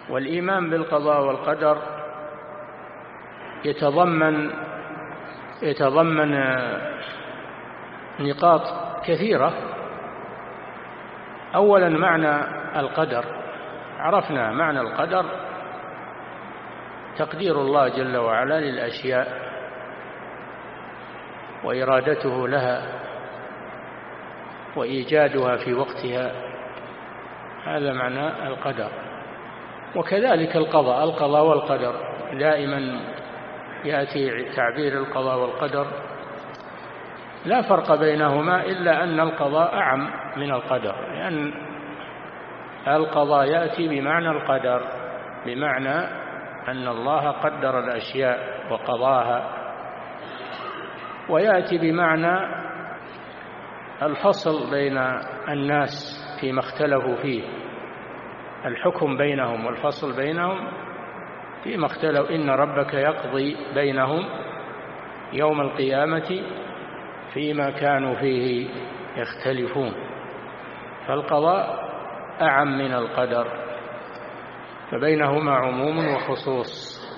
والإيمان بالقضاء والقدر يتضمن نقاط كثيرة. أولا معنى القدر، عرفنا معنى القدر تقدير الله جل وعلا للأشياء وإرادته لها وإيجادها في وقتها، هذا معنى القدر. وكذلك القضاء والقدر، دائما يأتي تعبير القضاء والقدر لا فرق بينهما إلا أن القضاء أعم من القدر، لأن القضاء يأتي بمعنى القدر، بمعنى أن الله قدر الأشياء وقضاها، ويأتي بمعنى الفصل بين الناس فيما اختلفوا فيه، الحكم بينهم والفصل بينهم فيما اختلفوا. إن ربك يقضي بينهم يوم القيامة فيما كانوا فيه يختلفون. فالقضاء أعم من القدر، فبينهما عموم وخصوص.